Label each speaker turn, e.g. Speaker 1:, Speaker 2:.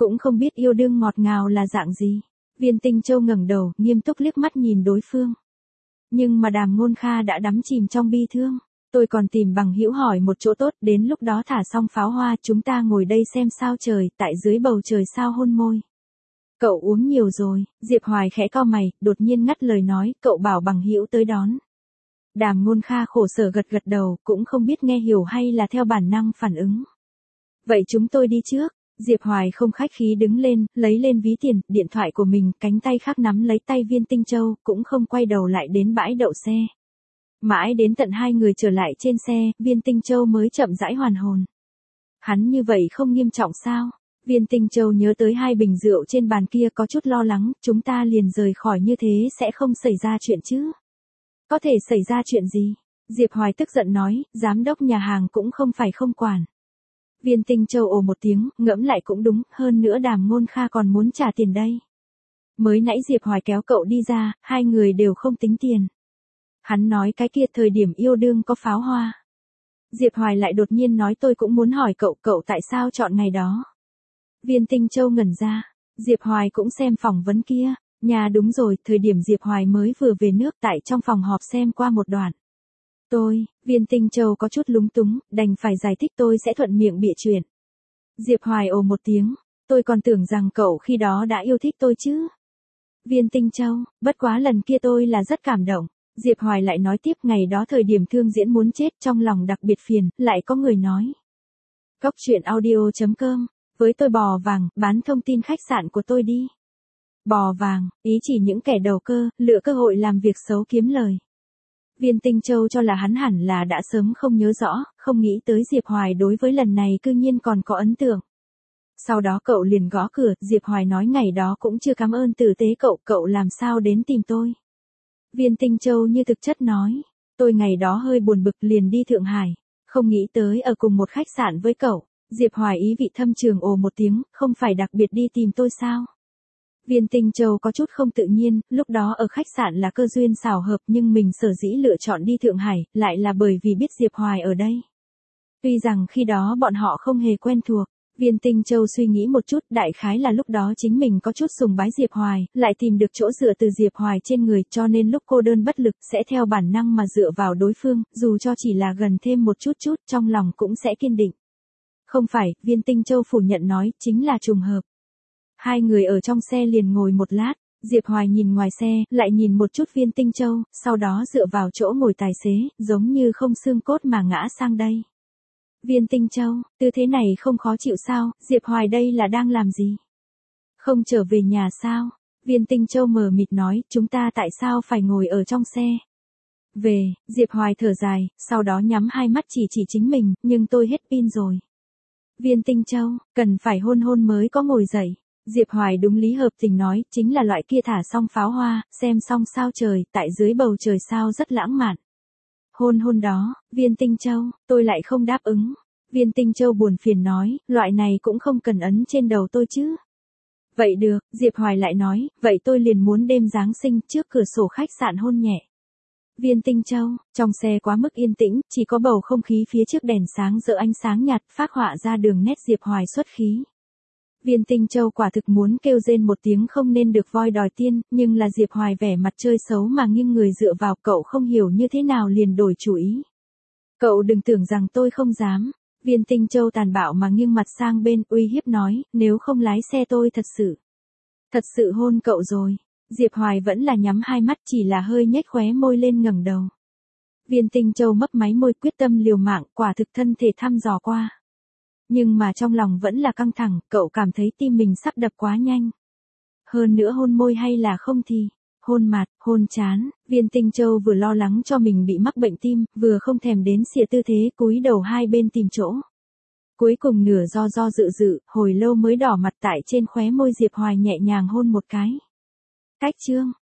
Speaker 1: cũng không biết yêu đương ngọt ngào là dạng gì. Viên Tinh Châu ngẩng đầu, nghiêm túc liếc mắt nhìn đối phương. Nhưng mà Đàm Ngôn Kha đã đắm chìm trong bi thương. Tôi còn tìm bằng hữu hỏi một chỗ tốt, đến lúc đó thả xong pháo hoa chúng ta ngồi đây xem sao trời, tại dưới bầu trời sao hôn môi. Cậu uống nhiều rồi, Diệp Hoài khẽ cau mày, đột nhiên ngắt lời nói, cậu bảo bằng hữu tới đón. Đàm Ngôn Kha khổ sở gật gật đầu, cũng không biết nghe hiểu hay là theo bản năng phản ứng. Vậy chúng tôi đi trước. Diệp Hoài không khách khí đứng lên, lấy lên ví tiền, điện thoại của mình, cánh tay khác nắm lấy tay Viên Tinh Châu, cũng không quay đầu lại đến bãi đậu xe. Mãi đến tận hai người trở lại trên xe, Viên Tinh Châu mới chậm rãi hoàn hồn. Hắn như vậy không nghiêm trọng sao? Viên Tinh Châu nhớ tới hai bình rượu trên bàn kia có chút lo lắng, chúng ta liền rời khỏi như thế sẽ không xảy ra chuyện chứ? Có thể xảy ra chuyện gì? Diệp Hoài tức giận nói, giám đốc nhà hàng cũng không phải không quản. Viên Tinh Châu ồ một tiếng, ngẫm lại cũng đúng, hơn nữa Đàm Ngôn Kha còn muốn trả tiền đây. Mới nãy Diệp Hoài kéo cậu đi ra, hai người đều không tính tiền. Hắn nói cái kia thời điểm yêu đương có pháo hoa. Diệp Hoài lại đột nhiên nói tôi cũng muốn hỏi cậu tại sao chọn ngày đó. Viên Tinh Châu ngẩn ra, Diệp Hoài cũng xem phỏng vấn kia, nhà đúng rồi, thời điểm Diệp Hoài mới vừa về nước tại trong phòng họp xem qua một đoạn. Viên Tinh Châu có chút lúng túng, đành phải giải thích tôi sẽ thuận miệng bịa chuyện. Diệp Hoài ồ một tiếng, tôi còn tưởng rằng cậu khi đó đã yêu thích tôi chứ. Viên Tinh Châu, bất quá lần kia tôi là rất cảm động. Diệp Hoài lại nói tiếp ngày đó thời điểm Thương Diễn muốn chết trong lòng đặc biệt phiền, lại có người nói. Cóc truyện audio.com, với tôi bò vàng, bán thông tin khách sạn của tôi đi. Bò vàng, ý chỉ những kẻ đầu cơ, lựa cơ hội làm việc xấu kiếm lời. Viên Tinh Châu cho là hắn hẳn là đã sớm không nhớ rõ, không nghĩ tới Diệp Hoài đối với lần này cư nhiên còn có ấn tượng. Sau đó cậu liền gõ cửa, Diệp Hoài nói ngày đó cũng chưa cảm ơn tử tế cậu làm sao đến tìm tôi. Viên Tinh Châu như thực chất nói, tôi ngày đó hơi buồn bực liền đi Thượng Hải, không nghĩ tới ở cùng một khách sạn với cậu. Diệp Hoài ý vị thâm trường ồ một tiếng, không phải đặc biệt đi tìm tôi sao? Viên Tinh Châu có chút không tự nhiên, lúc đó ở khách sạn là cơ duyên xảo hợp nhưng mình sở dĩ lựa chọn đi Thượng Hải, lại là bởi vì biết Diệp Hoài ở đây. Tuy rằng khi đó bọn họ không hề quen thuộc, Viên Tinh Châu suy nghĩ một chút, đại khái là lúc đó chính mình có chút sùng bái Diệp Hoài, lại tìm được chỗ dựa từ Diệp Hoài trên người, cho nên lúc cô đơn bất lực sẽ theo bản năng mà dựa vào đối phương, dù cho chỉ là gần thêm một chút trong lòng cũng sẽ kiên định. Không phải, Viên Tinh Châu phủ nhận nói, chính là trùng hợp. Hai người ở trong xe liền ngồi một lát, Diệp Hoài nhìn ngoài xe, lại nhìn một chút Viên Tinh Châu, sau đó dựa vào chỗ ngồi tài xế, giống như không xương cốt mà ngã sang đây. Viên Tinh Châu, tư thế này không khó chịu sao, Diệp Hoài đây là đang làm gì? Không trở về nhà sao? Viên Tinh Châu mờ mịt nói, chúng ta tại sao phải ngồi ở trong xe? Về, Diệp Hoài thở dài, sau đó nhắm hai mắt chỉ chính mình, nhưng tôi hết pin rồi. Viên Tinh Châu, cần phải hôn mới có ngồi dậy. Diệp Hoài đúng lý hợp tình nói, chính là loại kia thả xong pháo hoa, xem xong sao trời, tại dưới bầu trời sao rất lãng mạn. Hôn đó, Viên Tinh Châu, tôi lại không đáp ứng. Viên Tinh Châu buồn phiền nói, loại này cũng không cần ấn trên đầu tôi chứ. Vậy được, Diệp Hoài lại nói, vậy tôi liền muốn đêm Giáng sinh trước cửa sổ khách sạn hôn nhẹ. Viên Tinh Châu, trong xe quá mức yên tĩnh, chỉ có bầu không khí phía trước đèn sáng rỡ ánh sáng nhạt phác họa ra đường nét Diệp Hoài xuất khí. Viên Tinh Châu quả thực muốn kêu rên một tiếng không nên được voi đòi tiên, nhưng là Diệp Hoài vẻ mặt chơi xấu mà nghiêng người dựa vào, cậu không hiểu như thế nào liền đổi chủ ý. Cậu đừng tưởng rằng tôi không dám. Viên Tinh Châu tàn bạo mà nghiêng mặt sang bên, uy hiếp nói, nếu không lái xe tôi thật sự hôn cậu rồi. Diệp Hoài vẫn là nhắm hai mắt, chỉ là hơi nhếch khóe môi lên ngẩng đầu. Viên Tinh Châu mấp máy môi quyết tâm liều mạng, quả thực thân thể thăm dò qua. Nhưng mà trong lòng vẫn là căng thẳng, cậu cảm thấy tim mình sắp đập quá nhanh. Hơn nữa hôn môi hay là không thì, hôn mặt, hôn trán, Viên Tinh Châu vừa lo lắng cho mình bị mắc bệnh tim, vừa không thèm đến xỉa tư thế cúi đầu hai bên tìm chỗ. Cuối cùng nửa do dự, hồi lâu mới đỏ mặt tại trên khóe môi Diệp Hoài nhẹ nhàng hôn một cái. Cách chương.